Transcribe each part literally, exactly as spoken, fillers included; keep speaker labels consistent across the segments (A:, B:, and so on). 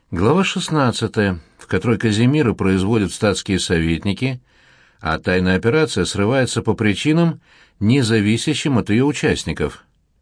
A: Глава шестнадцатая, в которой Казимира производят статские советники, а тайная операция срывается по причинам, не зависящим от ее участников.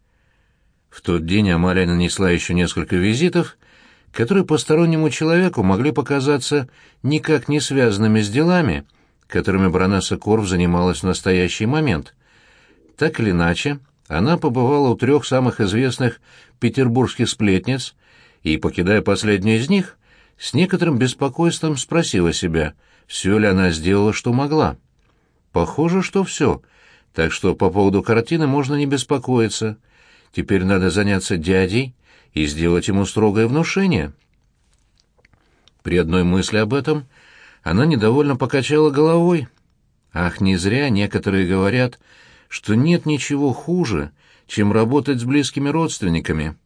A: В тот день Амалия нанесла еще несколько визитов, которые постороннему человеку могли показаться никак не связанными с делами, которыми баронесса Корф занималась в настоящий момент. Так или иначе, она побывала у трех самых известных петербургских сплетниц и, покидая последнюю из них, с некоторым беспокойством спросила себя, все ли она сделала, что могла. Похоже, что все, так что по поводу картины можно не беспокоиться. Теперь надо заняться дядей и сделать ему строгое внушение. При одной мысли об этом она недовольно покачала головой. Ах, не зря некоторые говорят, что нет ничего хуже, чем работать с близкими родственниками.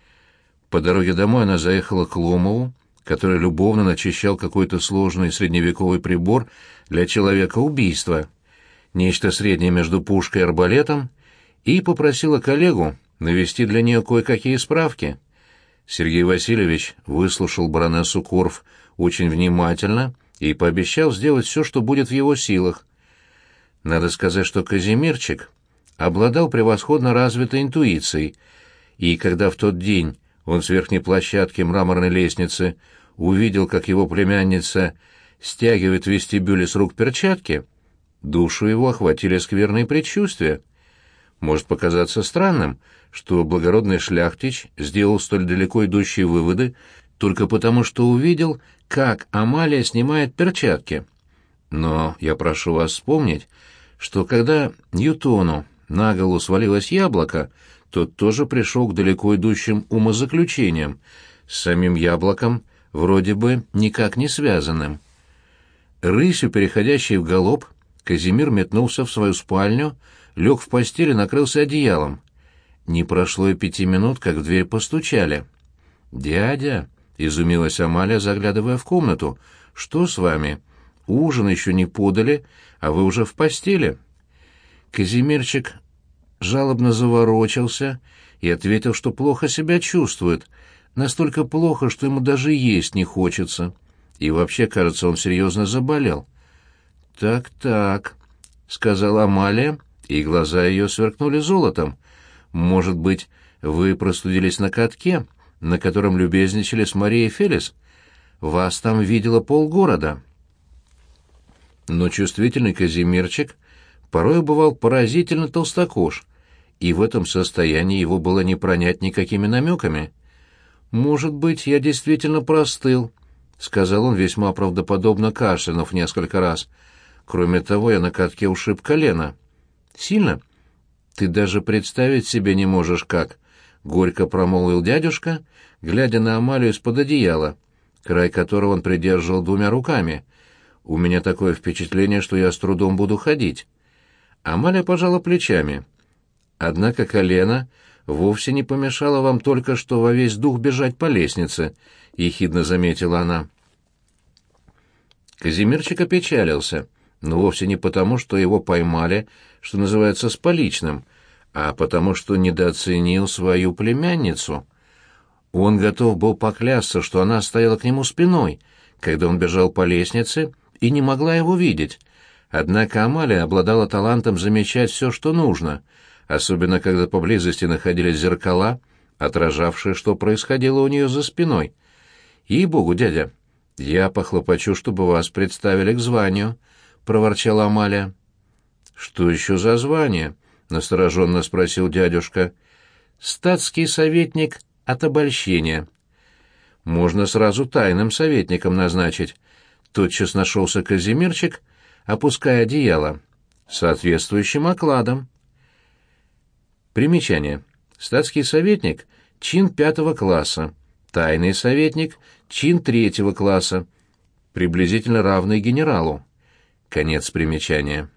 A: По дороге домой она заехала к Ломову, который любовно начищал какой-то сложный средневековый прибор для человека-убийства, нечто среднее между пушкой и арбалетом, и попросила коллегу навести для нее кое-какие справки. Сергей Васильевич выслушал баронессу Корф очень внимательно и пообещал сделать все, что будет в его силах. Надо сказать, что Казимирчик обладал превосходно развитой интуицией, и когда в тот день он с верхней площадки мраморной лестницы увидел, как его племянница стягивает в вестибюле с рук перчатки, душу его охватили скверные предчувствия. Может показаться странным, что благородный шляхтич сделал столь далеко идущие выводы только потому, что увидел, как Амалия снимает перчатки. Но я прошу вас вспомнить, что когда Ньютону на голову свалилось яблоко, тот тоже пришел к далеко идущим умозаключениям, с самим яблоком вроде бы никак не связанным. Рысью, переходящей в галоп, Казимир метнулся в свою спальню, лег в постель и накрылся одеялом. Не прошло и пяти минут, как в дверь постучали. «Дядя», — изумилась Амалия, заглядывая в комнату, — «что с вами? Ужин еще не подали, а вы уже в постели». Казимирчик жалобно заворочился и ответил, что плохо себя чувствует, настолько плохо, что ему даже есть не хочется. И вообще, кажется, он серьезно заболел. «Так-так», — сказала Амалия, и глаза ее сверкнули золотом. «Может быть, вы простудились на катке, на котором любезничали с Марией Фелис? Вас там видело полгорода». Но чувствительный Казимирчик порой бывал поразительно толстокож, и в этом состоянии его было не пронять никакими намеками. «Может быть, я действительно простыл», — сказал он весьма правдоподобно, кашлянув несколько раз. «Кроме того, я на катке ушиб колено». «Сильно?» «Ты даже представить себе не можешь, как», — горько промолвил дядюшка, глядя на Амалию из-под одеяла, край которого он придерживал двумя руками. «У меня такое впечатление, что я с трудом буду ходить». Амалия пожала плечами. «Однако колено вовсе не помешало вам только что во весь дух бежать по лестнице», — ехидно заметила она. Казимирчик опечалился, но вовсе не потому, что его поймали, что называется, с поличным, а потому что недооценил свою племянницу. Он готов был поклясться, что она стояла к нему спиной, когда он бежал по лестнице, и не могла его видеть. Однако Амалия обладала талантом замечать все, что нужно, особенно когда поблизости находились зеркала, отражавшие, что происходило у нее за спиной. «Ей-богу, дядя, я похлопочу, чтобы вас представили к званию», — проворчала Амалия. «Что еще за звание?» — настороженно спросил дядюшка. «Статский советник от обольщения». «Можно сразу тайным советником назначить». Тотчас нашелся Казимирчик, опуская одеяло. «Соответствующим окладом». Примечание. Статский советник — чин пятого класса. Тайный советник — чин третьего класса, приблизительно равный генералу. Конец примечания.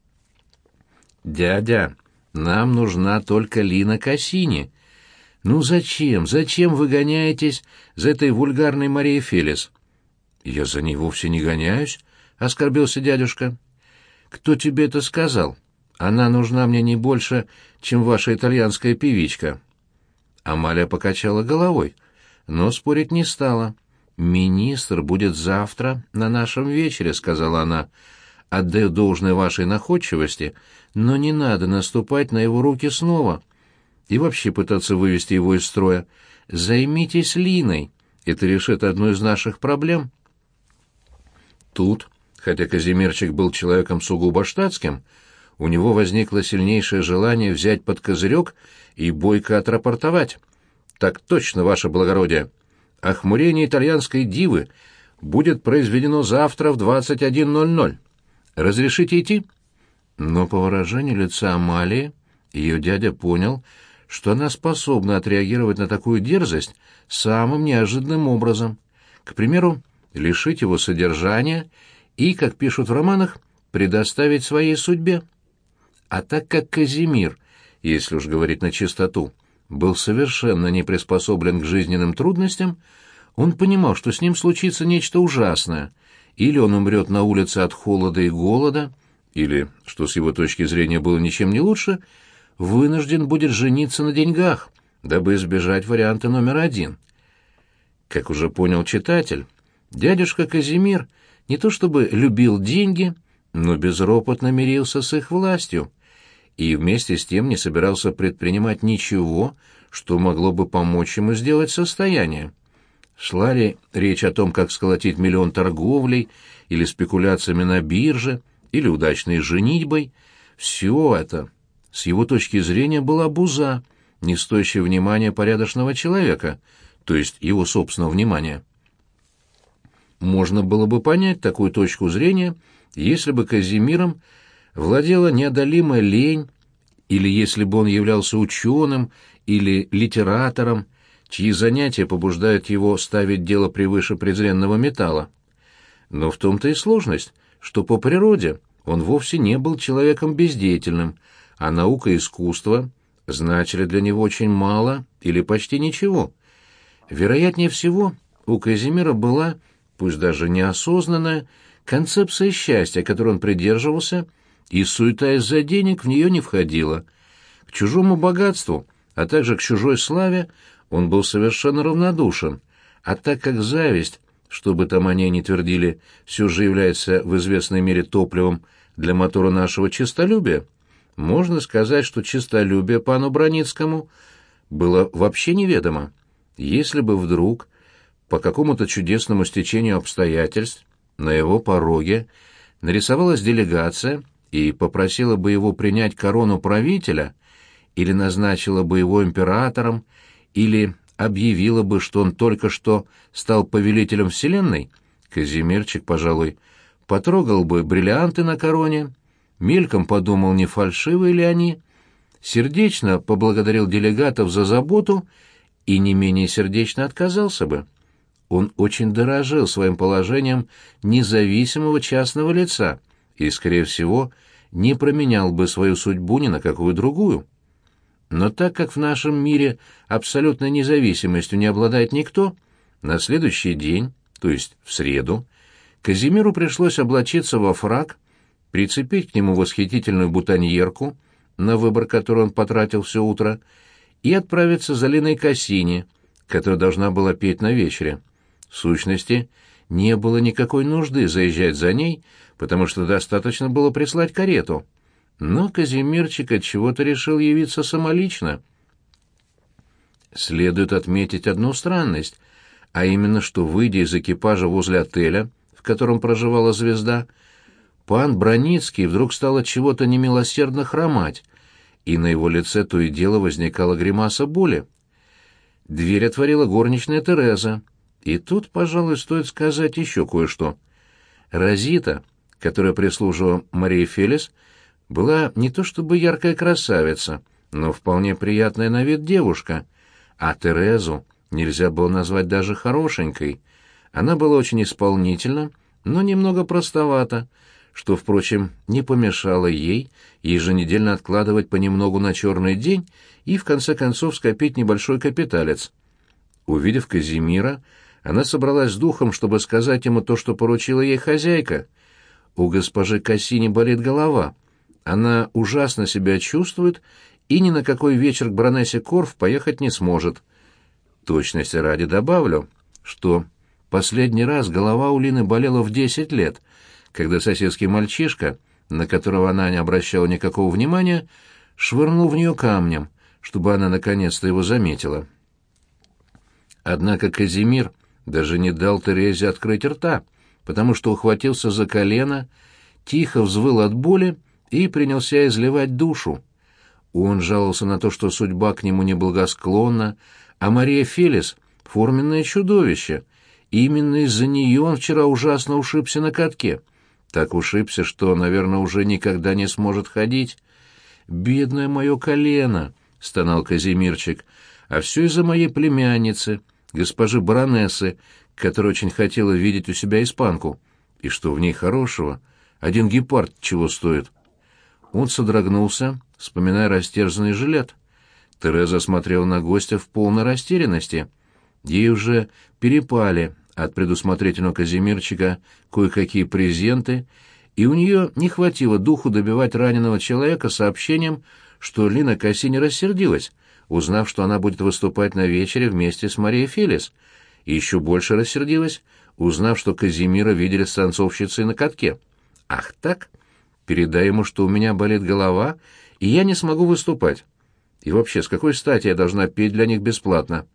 A: «Дядя, нам нужна только Лина Кассини. Ну зачем, зачем вы гоняетесь за этой вульгарной Марией Фелис?» «Я за ней вовсе не гоняюсь», — оскорбился дядюшка. «Кто тебе это сказал? Она нужна мне не больше, чем ваша итальянская певичка». Амалия покачала головой, но спорить не стала. «Министр будет завтра на нашем вечере», — сказала она. «Отдаю должное вашей находчивости, но не надо наступать на его руки снова и вообще пытаться вывести его из строя. Займитесь Линой, это решит одну из наших проблем». Тут, хотя Казимирчик был человеком сугубо штатским, у него возникло сильнейшее желание взять под козырек и бойко отрапортовать. «Так точно, ваше благородие. Охмурение итальянской дивы будет произведено завтра в двадцать один ноль ноль. Разрешите идти?» Но по выражению лица Амалии ее дядя понял, что она способна отреагировать на такую дерзость самым неожиданным образом. К примеру, лишить его содержания и, как пишут в романах, предоставить своей судьбе. А так как Казимир, если уж говорить на чистоту, был совершенно не приспособлен к жизненным трудностям, он понимал, что с ним случится нечто ужасное, или он умрет на улице от холода и голода, или, что с его точки зрения было ничем не лучше, вынужден будет жениться на деньгах, дабы избежать варианта номер один. Как уже понял читатель, дядюшка Казимир не то чтобы любил деньги, но безропотно мирился с их властью и вместе с тем не собирался предпринимать ничего, что могло бы помочь ему сделать состояние. Шла ли речь о том, как сколотить миллион торговлей, или спекуляциями на бирже, или удачной женитьбой, все это, с его точки зрения, была буза, не стоящая внимания порядочного человека, то есть его собственного внимания. Можно было бы понять такую точку зрения, если бы Казимиром владела неодолимая лень, или если бы он являлся ученым или литератором, чьи занятия побуждают его ставить дело превыше презренного металла. Но в том-то и сложность, что по природе он вовсе не был человеком бездеятельным, а наука и искусство значили для него очень мало или почти ничего. Вероятнее всего, у Казимира была, пусть даже неосознанная, концепция счастья, которой он придерживался, и суета из-за денег в нее не входила. К чужому богатству, а также к чужой славе он был совершенно равнодушен, а так как зависть, что бы там они ни твердили, все же является в известной мере топливом для мотора нашего честолюбия, можно сказать, что честолюбие пану Броницкому было вообще неведомо. Если бы вдруг, по какому-то чудесному стечению обстоятельств, на его пороге нарисовалась делегация и попросила бы его принять корону правителя, или назначила бы его императором, или объявила бы, что он только что стал повелителем вселенной, Казимирчик, пожалуй, потрогал бы бриллианты на короне, мельком подумал, не фальшивые ли они, сердечно поблагодарил делегатов за заботу и не менее сердечно отказался бы. Он очень дорожил своим положением независимого частного лица и, скорее всего, не променял бы свою судьбу ни на какую другую. Но так как в нашем мире абсолютной независимостью не обладает никто, на следующий день, то есть в среду, Казимиру пришлось облачиться во фрак, прицепить к нему восхитительную бутоньерку, на выбор которой он потратил все утро, и отправиться за Линой Кассини, которая должна была петь на вечере. В сущности, не было никакой нужды заезжать за ней, потому что достаточно было прислать карету. Но Казимирчик отчего-то решил явиться самолично. Следует отметить одну странность, а именно, что, выйдя из экипажа возле отеля, в котором проживала звезда, пан Броницкий вдруг стал от чего-то немилосердно хромать, и на его лице то и дело возникала гримаса боли. Дверь отворила горничная Тереза, и тут, пожалуй, стоит сказать еще кое-что. Розита, которая прислуживала Марии Фелис, была не то чтобы яркая красавица, но вполне приятная на вид девушка, а Терезу нельзя было назвать даже хорошенькой. Она была очень исполнительна, но немного простовата, что, впрочем, не помешало ей еженедельно откладывать понемногу на черный день и, в конце концов, скопить небольшой капиталец. Увидев Казимира, она собралась с духом, чтобы сказать ему то, что поручила ей хозяйка. У госпожи Кассини болит голова. Она ужасно себя чувствует и ни на какой вечер к баронессе Корф поехать не сможет. Точности ради добавлю, что Последний раз голова у Лины болела в десять лет, когда соседский мальчишка, на которого она не обращала никакого внимания, швырнул в нее камнем, чтобы она наконец-то его заметила. Однако Казимир даже не дал Терезе открыть рта, потому что ухватился за колено, тихо взвыл от боли и принялся изливать душу. Он жаловался на то, что судьба к нему неблагосклонна, а Мария Фелис — форменное чудовище. Именно из-за нее он вчера ужасно ушибся на катке. Так ушибся, что, наверное, уже никогда не сможет ходить. «Бедное мое колено!» — стонал Казимирчик. «А все из-за моей племянницы, госпожи баронессы, которая очень хотела видеть у себя испанку. И что в ней хорошего? Один гепард чего стоит?» Он содрогнулся, вспоминая растерзанный жилет. Тереза смотрела на гостя в полной растерянности. Ей уже перепали от предусмотрительного Казимирчика кое-какие презенты, и у нее не хватило духу добивать раненого человека сообщением, что Лина Кассини рассердилась, узнав, что она будет выступать на вечере вместе с Марией Фелис, и еще больше рассердилась, узнав, что Казимира видели с танцовщицей на катке. «Ах так? Передай ему, что у меня болит голова, и я не смогу выступать. И вообще, с какой стати я должна петь для них бесплатно?»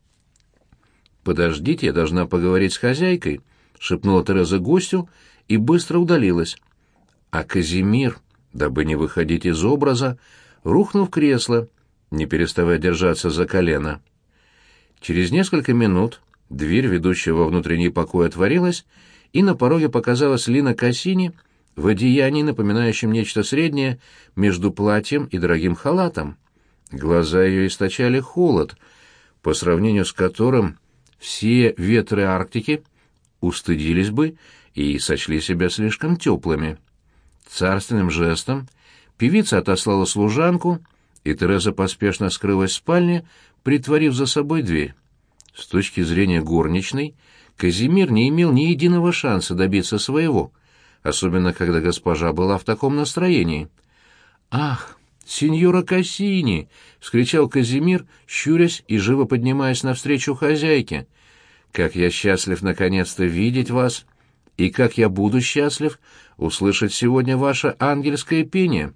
A: «Подождите, я должна поговорить с хозяйкой», — шепнула Тереза гостю и быстро удалилась. А Казимир, дабы не выходить из образа, рухнул в кресло, не переставая держаться за колено. Через несколько минут дверь, ведущая во внутренний покой, отворилась, и на пороге показалась Лина Кассини в одеянии, напоминающем нечто среднее между платьем и дорогим халатом. Глаза ее источали холод, по сравнению с которым все ветры Арктики устыдились бы и сочли себя слишком теплыми. Царственным жестом певица отослала служанку, и Тереза поспешно скрылась в спальне, притворив за собой дверь. С точки зрения горничной, Казимир не имел ни единого шанса добиться своего, особенно когда госпожа была в таком настроении. «Ах, сеньора Кассини!» — вскричал Казимир, щурясь и живо поднимаясь навстречу хозяйке. «Как я счастлив наконец-то видеть вас! И как я буду счастлив услышать сегодня ваше ангельское пение!»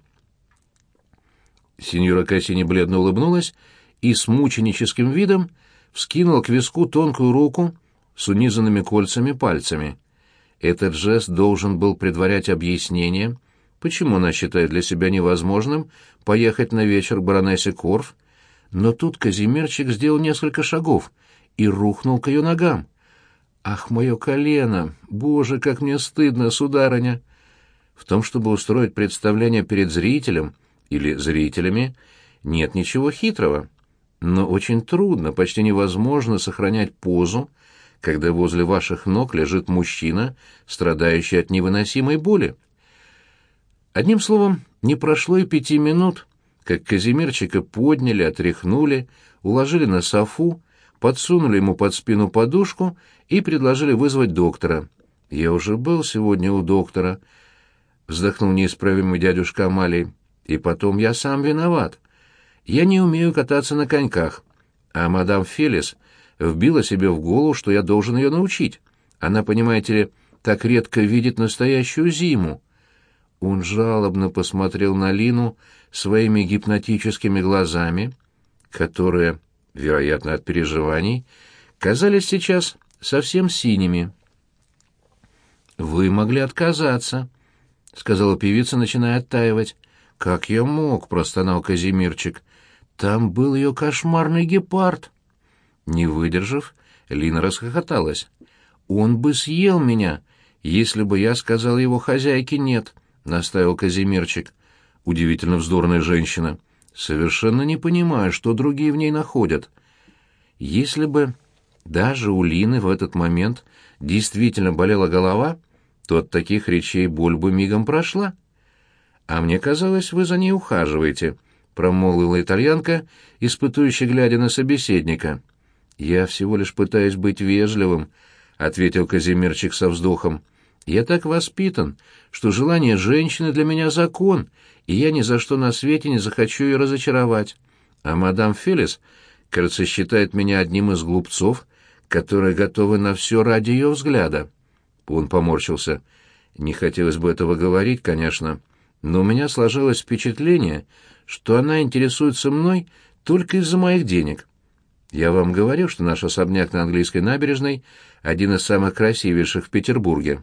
A: Сеньора Кассини бледно улыбнулась и с мученическим видом вскинула к виску тонкую руку с унизанными кольцами пальцами. Этот жест должен был предварять объяснение, почему она считает для себя невозможным поехать на вечер к баронессе Корф, но тут Казимирчик сделал несколько шагов и рухнул к ее ногам. «Ах, мое колено! Боже, как мне стыдно, сударыня!» В том, чтобы устроить представление перед зрителем или зрителями, нет ничего хитрого. Но очень трудно, почти невозможно сохранять позу, когда возле ваших ног лежит мужчина, страдающий от невыносимой боли. Одним словом, не прошло и пяти минут, как Казимирчика подняли, отряхнули, уложили на софу, подсунули ему под спину подушку и предложили вызвать доктора. «Я уже был сегодня у доктора», — вздохнул неисправимый дядюшка Амалий. «И потом я сам виноват. Я не умею кататься на коньках, а мадам Фелис вбила себе в голову, что я должен ее научить. Она, понимаете ли, так редко видит настоящую зиму». Он жалобно посмотрел на Лину своими гипнотическими глазами, которые, вероятно, от переживаний, казались сейчас совсем синими. «Вы могли отказаться», — сказала певица, начиная оттаивать. «Как я мог?» — простонал Казимирчик. «Там был ее кошмарный гепард». Не выдержав, Лина расхохоталась. «Он бы съел меня, если бы я сказал его хозяйке нет», — настаивал Казимирчик. Удивительно вздорная женщина. Совершенно не понимаю, что другие в ней находят. Если бы даже у Лины в этот момент действительно болела голова, то от таких речей боль бы мигом прошла. «А мне казалось, вы за ней ухаживаете», — промолвила итальянка, испытующе глядя на собеседника. «Я всего лишь пытаюсь быть вежливым», — ответил Казимирчик со вздохом. «Я так воспитан, что желание женщины для меня закон, и я ни за что на свете не захочу ее разочаровать. А мадам Фелис, кажется, считает меня одним из глупцов, которые готовы на все ради ее взгляда. Он поморщился. Не хотелось бы этого говорить, конечно, но у меня сложилось впечатление, что она интересуется мной только из-за моих денег. Я вам говорил, что наш особняк на английской набережной один из самых красивейших в Петербурге.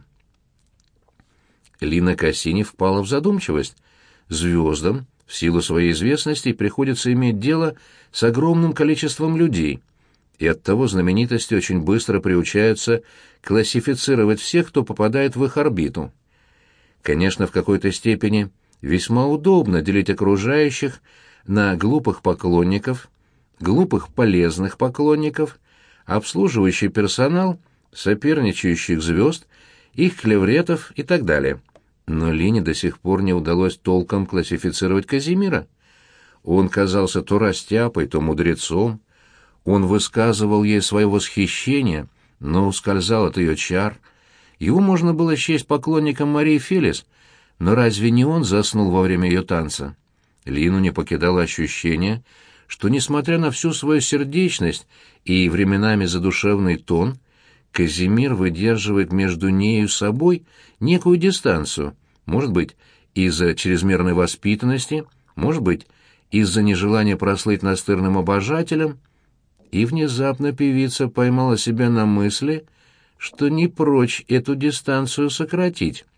A: Лина Кассини впала в задумчивость. Звездам, в силу своей известности, приходится иметь дело с огромным количеством людей, и оттого знаменитости очень быстро приучаются классифицировать всех, кто попадает в их орбиту. Конечно, в какой-то степени весьма удобно делить окружающих на глупых поклонников, глупых полезных поклонников, обслуживающий персонал, соперничающих звезд, их клевретов и так далее. Но Лине до сих пор не удалось толком классифицировать Казимира. Он казался то растяпой, то мудрецом. Он высказывал ей свое восхищение, но ускользал от ее чар. Его можно было счесть поклонником Марии Фелис, но разве не он заснул во время ее танца? Лину не покидало ощущение, что, несмотря на всю свою сердечность и временами задушевный тон, Казимир выдерживает между нею и собой некую дистанцию, может быть, из-за чрезмерной воспитанности, может быть, из-за нежелания прослыть настырным обожателем, и внезапно певица поймала себя на мысли, что не прочь эту дистанцию сократить.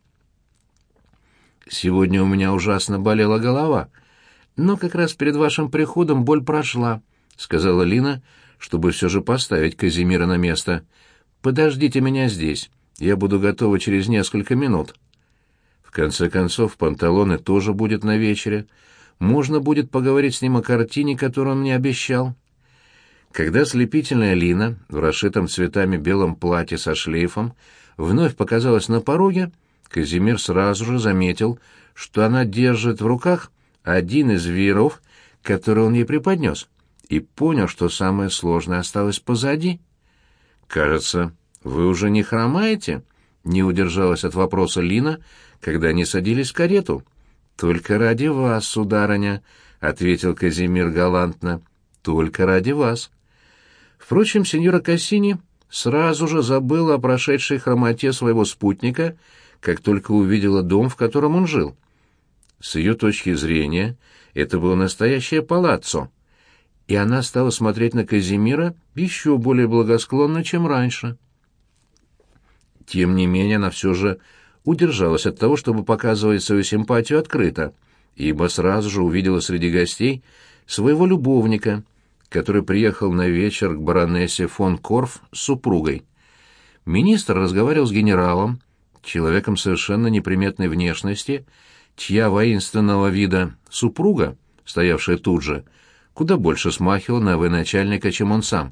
A: «Сегодня у меня ужасно болела голова, но как раз перед вашим приходом боль прошла», — сказала Лина, чтобы все же поставить Казимира на место. «Подождите меня здесь, я буду готова через несколько минут». В конце концов, Панталоне тоже будет на вечере. Можно будет поговорить с ним о картине, которую он мне обещал. Когда слепительная Лина в расшитом цветами белом платье со шлейфом вновь показалась на пороге, Казимир сразу же заметил, что она держит в руках один из вееров, который он ей преподнес, и понял, что самое сложное осталось позади. «Кажется, вы уже не хромаете?» — не удержалась от вопроса Лина, когда они садились в карету. «Только ради вас, сударыня», — ответил Казимир галантно, — «только ради вас». Впрочем, сеньора Кассини сразу же забыла о прошедшей хромоте своего спутника, как только увидела дом, в котором он жил. С ее точки зрения это было настоящее палаццо, и она стала смотреть на Казимира еще более благосклонно, чем раньше. Тем не менее, она все же удержалась от того, чтобы показывать свою симпатию открыто, ибо сразу же увидела среди гостей своего любовника, который приехал на вечер к баронессе фон Корф с супругой. Министр разговаривал с генералом, человеком совершенно неприметной внешности, чья воинственного вида супруга, стоявшая тут же, куда больше смахивала на военачальника, чем он сам.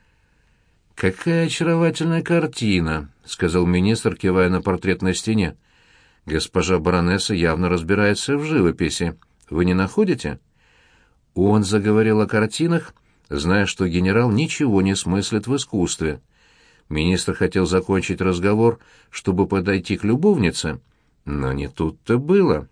A: «Какая очаровательная картина», — сказал министр, кивая на портрет на стене. «Госпожа баронесса явно разбирается в живописи. Вы не находите?» Он заговорил о картинах, зная, что генерал ничего не смыслит в искусстве. Министр хотел закончить разговор, чтобы подойти к любовнице, но не тут-то было.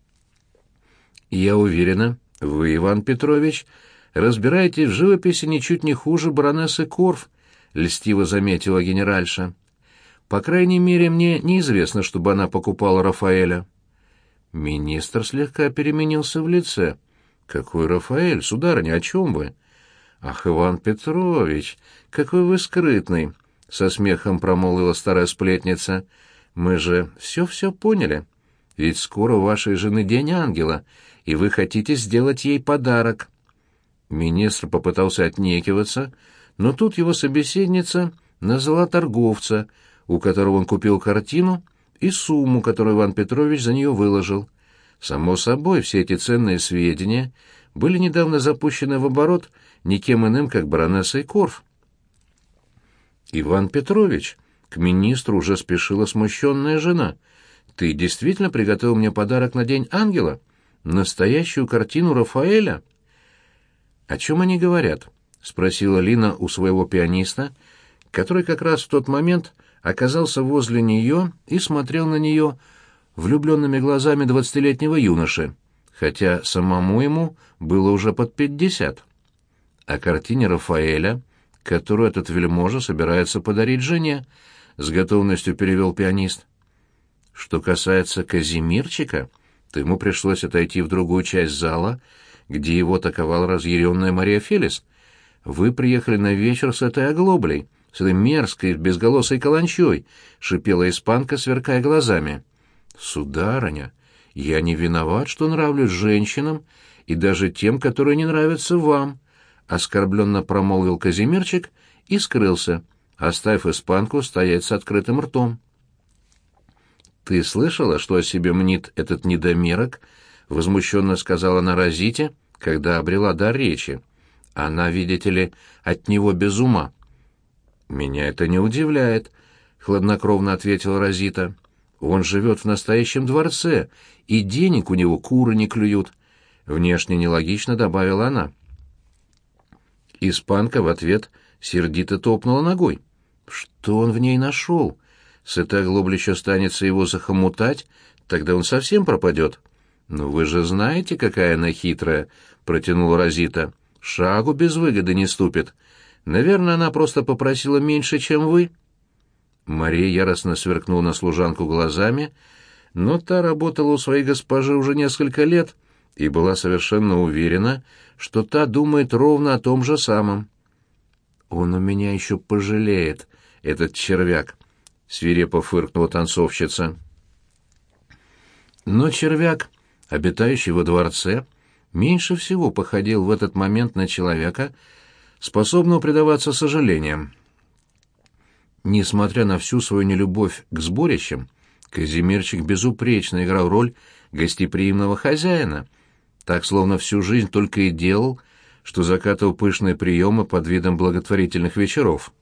A: «Я уверена, вы, Иван Петрович, разбираетесь в живописи ничуть не хуже баронессы Корф», — льстиво заметила генеральша. «По крайней мере, мне неизвестно, чтобы она покупала Рафаэля». Министр слегка переменился в лице. «Какой Рафаэль, сударыня, о чем вы?» «Ах, Иван Петрович, какой вы скрытный!» — со смехом промолвила старая сплетница. «Мы же все-все поняли. Ведь скоро у вашей жены День ангела, и вы хотите сделать ей подарок». Министр попытался отнекиваться, но тут его собеседница назвала торговца, у которого он купил картину, и сумму, которую Иван Петрович за нее выложил. Само собой, все эти ценные сведения были недавно запущены в оборот никем иным, как баронессой Корф. «Иван Петрович», — к министру уже спешила смущенная жена, — «ты действительно приготовил мне подарок на День ангела? Настоящую картину Рафаэля?» «О чем они говорят?» — спросила Лина у своего пианиста, который как раз в тот момент оказался возле нее и смотрел на нее влюбленными глазами двадцатилетнего юноши, хотя самому ему было уже под пятьдесят. О картине Рафаэля, которую этот вельможа собирается подарить жене», — с готовностью перевел пианист. «Что касается Казимирчика, то ему пришлось отойти в другую часть зала, где его атаковала разъяренная Мария Фелис. Вы приехали на вечер с этой оглоблей, с этой мерзкой, безголосой каланчой», — шипела испанка, сверкая глазами. «Сударыня, я не виноват, что нравлюсь женщинам, и даже тем, которые не нравятся вам», — оскорбленно промолвил Казимирчик и скрылся, оставив испанку стоять с открытым ртом. «Ты слышала, что о себе мнит этот недомерок?» — возмущенно сказала она Розите, когда обрела дар речи. «Она, видите ли, от него без ума». «Меня это не удивляет», — хладнокровно ответила Розита. «Он живет в настоящем дворце, и денег у него куры не клюют», — внешне нелогично добавила она. Испанка в ответ сердито топнула ногой. Что он в ней нашел? С этой оглобли еще станется его захомутать, тогда он совсем пропадет. «Ну вы же знаете, какая она хитрая», — протянула Розита. «Шагу без выгоды не ступит. Наверное, она просто попросила меньше, чем вы». Мария яростно сверкнула на служанку глазами, но та работала у своей госпожи уже несколько лет и была совершенно уверена, что та думает ровно о том же самом. «Он у меня еще пожалеет, этот червяк», — свирепо фыркнула танцовщица. Но червяк, обитающий во дворце, меньше всего походил в этот момент на человека, способного предаваться сожалениям. Несмотря на всю свою нелюбовь к сборищам, Казимирчик безупречно играл роль гостеприимного хозяина, так словно всю жизнь только и делал, что закатывал пышные приемы под видом благотворительных вечеров.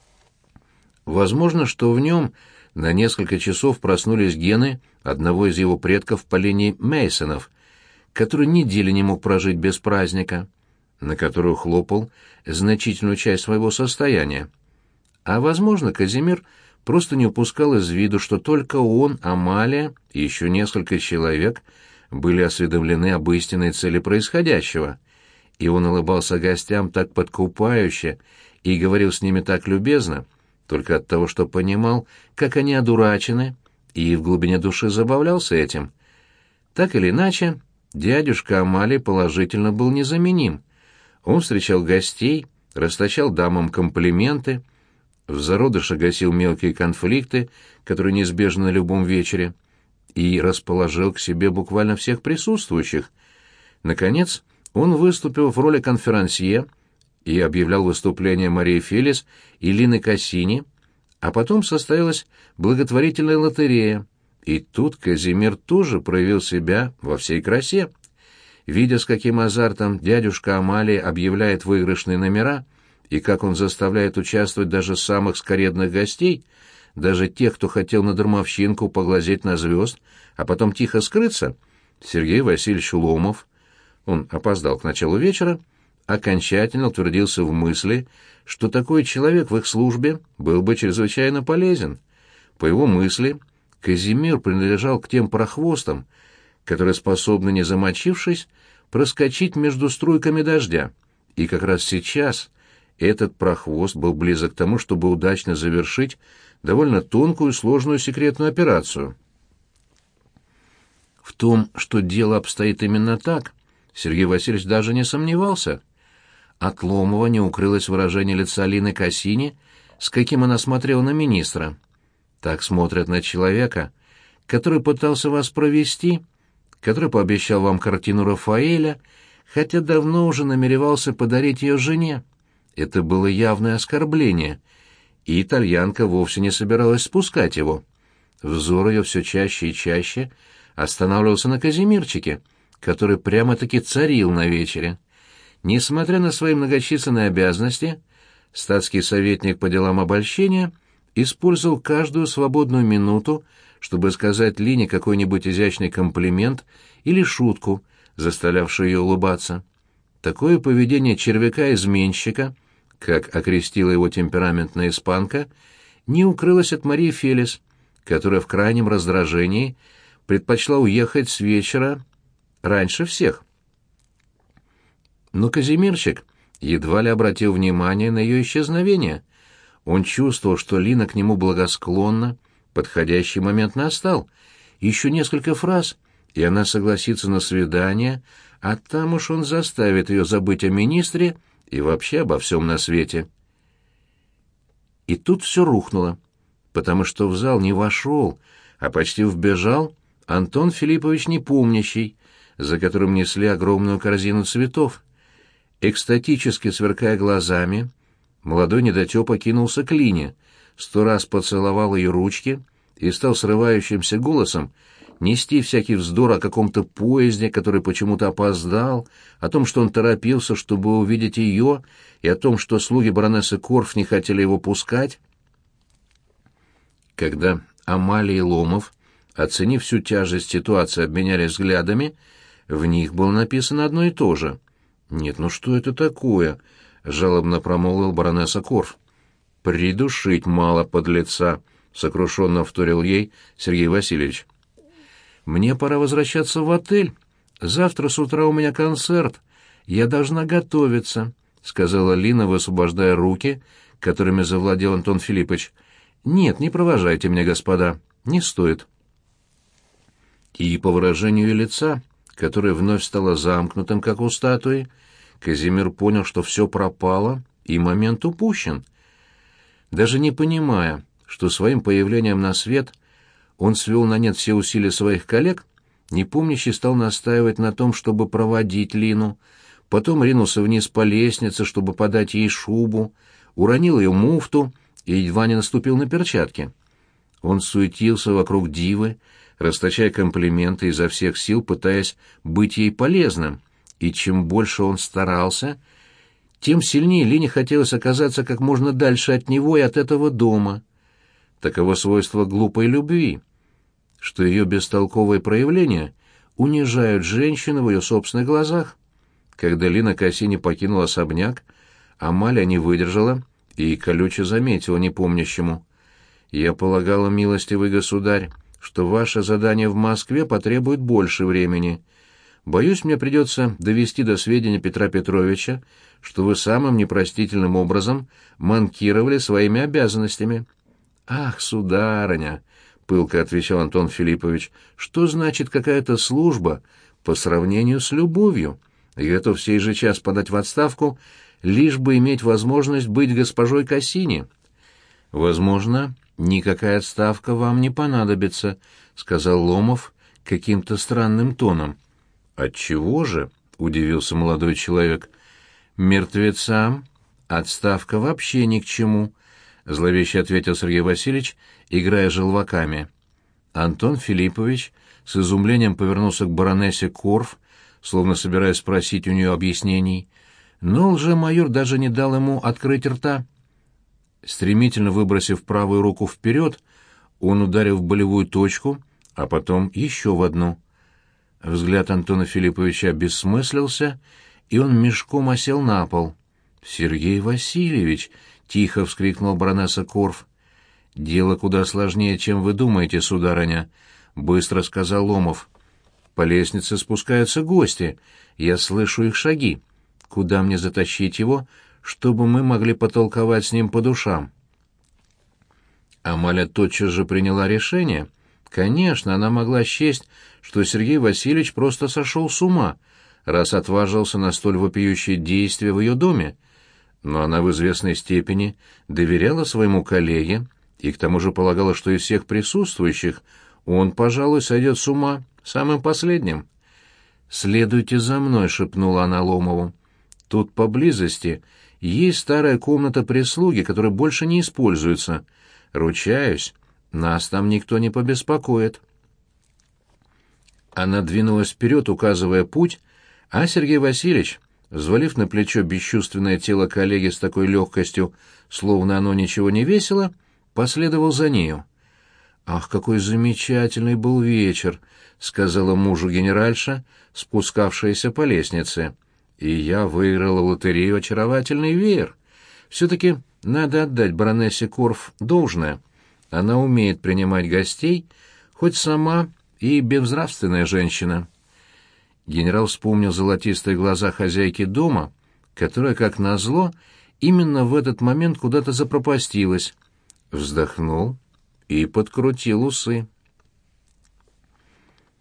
A: Возможно, что в нем на несколько часов проснулись гены одного из его предков по линии Мейсонов, который недели не мог прожить без праздника, на которую хлопал значительную часть своего состояния. А, возможно, Казимир просто не упускал из виду, что только он, Амалия и еще несколько человек были осведомлены об истинной цели происходящего, и он улыбался гостям так подкупающе и говорил с ними так любезно, только от того, что понимал, как они одурачены, и в глубине души забавлялся этим. Так или иначе, дядюшка Амалии положительно был незаменим. Он встречал гостей, расточал дамам комплименты, в зародыше гасил мелкие конфликты, которые неизбежны на любом вечере, и расположил к себе буквально всех присутствующих. Наконец, он выступил в роли конферансье и объявлял выступление Марии Фелис и Лины Кассини, а потом состоялась благотворительная лотерея, и тут Казимир тоже проявил себя во всей красе. Видя, с каким азартом дядюшка Амалия объявляет выигрышные номера, и как он заставляет участвовать даже самых скоредных гостей, даже тех, кто хотел на дармовщинку поглазеть на звезд, а потом тихо скрыться, Сергей Васильевич Ломов, он опоздал к началу вечера, окончательно утвердился в мысли, что такой человек в их службе был бы чрезвычайно полезен. По его мысли, Казимир принадлежал к тем прохвостам, которые способны, не замочившись, проскочить между струйками дождя, и как раз сейчас этот прохвост был близок к тому, чтобы удачно завершить довольно тонкую и сложную секретную операцию. В том, что дело обстоит именно так, Сергей Васильевич даже не сомневался. От Ломова не укрылось выражение лица Лины Кассини, с каким она смотрела на министра. Так смотрят на человека, который пытался вас провести, который пообещал вам картину Рафаэля, хотя давно уже намеревался подарить ее жене. Это было явное оскорбление, и итальянка вовсе не собиралась спускать его. Взор ее все чаще и чаще останавливался на Казимирчике, который прямо-таки царил на вечере. Несмотря на свои многочисленные обязанности, статский советник по делам обольщения использовал каждую свободную минуту, чтобы сказать Лине какой-нибудь изящный комплимент или шутку, заставлявшую ее улыбаться. Такое поведение червяка-изменщика, как окрестила его темпераментная испанка, не укрылось от Марии Фелис, которая в крайнем раздражении предпочла уехать с вечера раньше всех. Но Казимирчик едва ли обратил внимание на ее исчезновение. Он чувствовал, что Лина к нему благосклонна, подходящий момент настал. Еще несколько фраз, и она согласится на свидание, а там уж он заставит ее забыть о министре и вообще обо всем на свете. И тут все рухнуло, потому что в зал не вошел, а почти вбежал Антон Филиппович Непомнящий, за которым несли огромную корзину цветов. Экстатически сверкая глазами, молодой недотёпа кинулся к Лине, сто раз поцеловал ее ручки и стал срывающимся голосом нести всякий вздор о каком-то поезде, который почему-то опоздал, о том, что он торопился, чтобы увидеть ее, и о том, что слуги баронессы Корф не хотели его пускать. Когда Амалия и Ломов, оценив всю тяжесть ситуации, обменялись взглядами, в них было написано одно и то же. «Нет, ну что это такое?» — жалобно промолвил баронесса Корф. «Придушить мало подлеца», — сокрушенно вторил ей Сергей Васильевич. «Мне пора возвращаться в отель. Завтра с утра у меня концерт. Я должна готовиться», — сказала Лина, высвобождая руки, которыми завладел Антон Филиппович. «Нет, не провожайте меня, господа. Не стоит». И по выражению ее лица, которое вновь стало замкнутым, как у статуи, Казимир понял, что все пропало, и момент упущен. Даже не понимая, что своим появлением на свет он свел на нет все усилия своих коллег, Непомнящий стал настаивать на том, чтобы проводить Лину, потом ринулся вниз по лестнице, чтобы подать ей шубу, уронил ее муфту и едва не наступил на перчатки. Он суетился вокруг дивы, расточая комплименты изо всех сил, пытаясь быть ей полезным, и чем больше он старался, тем сильнее Лине хотелось оказаться как можно дальше от него и от этого дома. Таково свойство глупой любви, что ее бестолковые проявления унижают женщину в ее собственных глазах. Когда Лина Кассини покинула особняк, Амалия не выдержала и колюче заметила Непомнящему: «Я полагала, милостивый государь, что ваше задание в Москве потребует больше времени. Боюсь, мне придется довести до сведения Петра Петровича, что вы самым непростительным образом манкировали своими обязанностями». «Ах, сударыня», — пылко отвечал Антон Филиппович, — «что значит какая-то служба по сравнению с любовью? Я готов в сей же час подать в отставку, лишь бы иметь возможность быть госпожой Кассини». «Возможно, никакая отставка вам не понадобится», — сказал Ломов каким-то странным тоном. «Отчего же?» — удивился молодой человек. «Мертвецам отставка вообще ни к чему», — зловеще ответил Сергей Васильевич, играя желваками. Антон Филиппович с изумлением повернулся к баронессе Корф, словно собираясь спросить у нее объяснений, но лжемайор даже не дал ему открыть рта. Стремительно выбросив правую руку вперед, он ударил в болевую точку, а потом еще в одну. Взгляд Антона Филипповича бессмыслился, и он мешком осел на пол. «Сергей Васильевич!» — тихо вскрикнул баронесса Корф. «Дело куда сложнее, чем вы думаете, сударыня», — быстро сказал Ломов. «По лестнице спускаются гости. Я слышу их шаги. Куда мне затащить его, чтобы мы могли потолковать с ним по душам?» Амаля тотчас же приняла решение. Конечно, она могла счесть, что Сергей Васильевич просто сошел с ума, раз отважился на столь вопиющее действие в ее доме, но она в известной степени доверяла своему коллеге и к тому же полагала, что из всех присутствующих он, пожалуй, сойдет с ума самым последним. «Следуйте за мной», — шепнула она Ломову. «Тут поблизости есть старая комната прислуги, которая больше не используется. Ручаюсь, нас там никто не побеспокоит». Она двинулась вперед, указывая путь, а Сергей Васильевич, взвалив на плечо бесчувственное тело коллеги с такой легкостью, словно оно ничего не весило, последовал за нею. «Ах, какой замечательный был вечер!» — сказала мужу генеральша, спускавшаяся по лестнице. «И я выиграла в лотерею очаровательный веер. Все-таки надо отдать баронессе Корф должное. Она умеет принимать гостей, хоть сама и безнравственная женщина». Генерал вспомнил золотистые глаза хозяйки дома, которая, как назло, именно в этот момент куда-то запропастилась. Вздохнул и подкрутил усы.